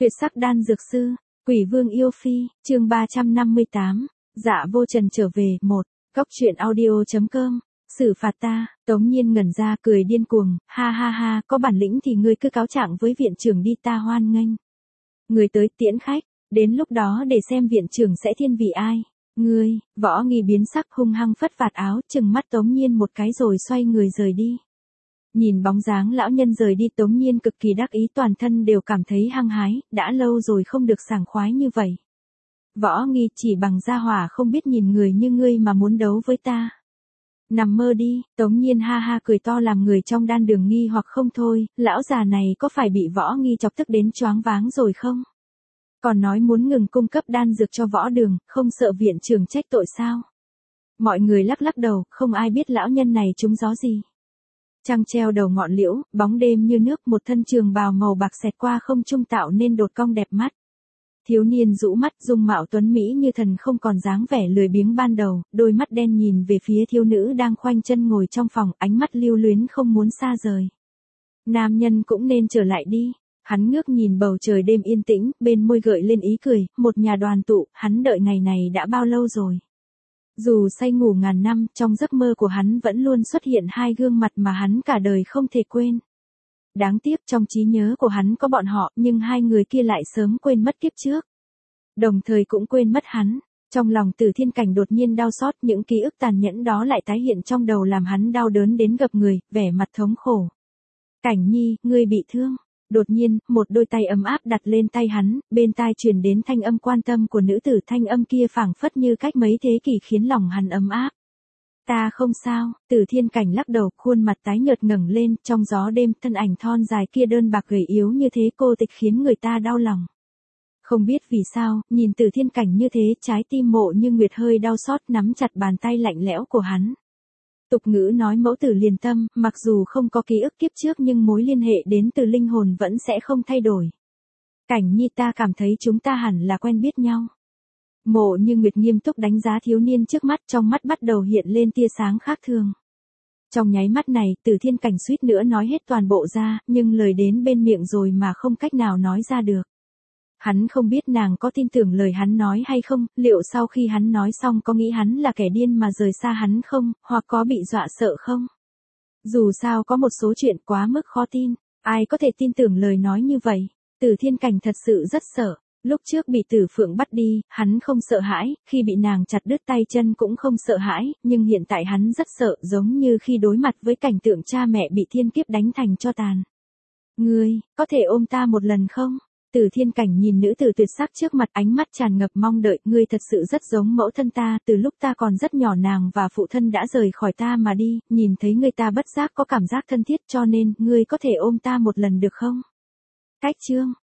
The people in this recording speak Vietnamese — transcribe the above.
Tuyệt sắc đan dược sư, Quỷ Vương yêu phi, chương 358, Dạ Vô Trần trở về, 1, Góc truyện audio.com, xử phạt ta, Tống Nhiên ngẩn ra cười điên cuồng, ha ha ha, có bản lĩnh thì ngươi cứ cáo trạng với viện trưởng đi, ta hoan nghênh. Người tới tiễn khách, đến lúc đó để xem viện trưởng sẽ thiên vị ai. Ngươi, Võ Nghi biến sắc hung hăng phất vạt áo, trừng mắt Tống Nhiên một cái rồi xoay người rời đi. Nhìn bóng dáng lão nhân rời đi, Tống Nhiên cực kỳ đắc ý, toàn thân đều cảm thấy hăng hái, đã lâu rồi không được sảng khoái như vậy. Võ Nghi, chỉ bằng gia hỏa không biết nhìn người như ngươi mà muốn đấu với ta. Nằm mơ đi, Tống Nhiên ha ha cười to làm người trong đan đường nghi hoặc không thôi, lão già này có phải bị Võ Nghi chọc tức đến choáng váng rồi không? Còn nói muốn ngừng cung cấp đan dược cho võ đường, không sợ viện trưởng trách tội sao? Mọi người lắc lắc đầu, không ai biết lão nhân này trúng gió gì. Trăng treo đầu ngọn liễu, bóng đêm như nước, một thân trường bào màu bạc xẹt qua không trung tạo nên đột cong đẹp mắt. Thiếu niên rũ mắt, dung mạo tuấn mỹ như thần, không còn dáng vẻ lười biếng ban đầu, đôi mắt đen nhìn về phía thiếu nữ đang khoanh chân ngồi trong phòng, ánh mắt lưu luyến không muốn xa rời. Nam nhân cũng nên trở lại đi. Hắn ngước nhìn bầu trời đêm yên tĩnh, bên môi gợi lên ý cười, một nhà đoàn tụ, hắn đợi ngày này đã bao lâu rồi. Dù say ngủ ngàn năm, trong giấc mơ của hắn vẫn luôn xuất hiện hai gương mặt mà hắn cả đời không thể quên. Đáng tiếc trong trí nhớ của hắn có bọn họ, nhưng hai người kia lại sớm quên mất kiếp trước. Đồng thời cũng quên mất hắn. Trong lòng Tử Thiên Cảnh đột nhiên đau xót, những ký ức tàn nhẫn đó lại tái hiện trong đầu làm hắn đau đớn đến gập người, vẻ mặt thống khổ. Cảnh Nhi, ngươi bị thương. Đột nhiên, một đôi tay ấm áp đặt lên tay hắn, bên tai truyền đến thanh âm quan tâm của nữ tử, thanh âm kia phảng phất như cách mấy thế kỷ khiến lòng hắn ấm áp. Ta không sao, Tử Thiên Cảnh lắc đầu, khuôn mặt tái nhợt ngẩng lên, trong gió đêm, thân ảnh thon dài kia đơn bạc gầy yếu như thế cô tịch khiến người ta đau lòng. Không biết vì sao, nhìn Tử Thiên Cảnh như thế, trái tim Mộ Như Nguyệt hơi đau xót, nắm chặt bàn tay lạnh lẽo của hắn. Tục ngữ nói mẫu tử liền tâm, mặc dù không có ký ức kiếp trước nhưng mối liên hệ đến từ linh hồn vẫn sẽ không thay đổi. Cảnh Nhi, ta cảm thấy chúng ta hẳn là quen biết nhau. Mộ Như Nguyệt nghiêm túc đánh giá thiếu niên trước mắt, trong mắt bắt đầu hiện lên tia sáng khác thường. Trong nháy mắt này, Tử Thiên Cảnh suýt nữa nói hết toàn bộ ra, nhưng lời đến bên miệng rồi mà không cách nào nói ra được. Hắn không biết nàng có tin tưởng lời hắn nói hay không, liệu sau khi hắn nói xong có nghĩ hắn là kẻ điên mà rời xa hắn không, hoặc có bị dọa sợ không? Dù sao có một số chuyện quá mức khó tin, ai có thể tin tưởng lời nói như vậy? Tử Thiên Cảnh thật sự rất sợ. Lúc trước bị Tử Phượng bắt đi, hắn không sợ hãi, khi bị nàng chặt đứt tay chân cũng không sợ hãi, nhưng hiện tại hắn rất sợ, giống như khi đối mặt với cảnh tượng cha mẹ bị thiên kiếp đánh thành tro tàn. Ngươi, có thể ôm ta một lần không? Tử Thiên Cảnh nhìn nữ tử tuyệt sắc trước mặt, ánh mắt tràn ngập mong đợi, ngươi thật sự rất giống mẫu thân ta, từ lúc ta còn rất nhỏ nàng và phụ thân đã rời khỏi ta mà đi, nhìn thấy ngươi ta bất giác có cảm giác thân thiết, cho nên, ngươi có thể ôm ta một lần được không? Cách chương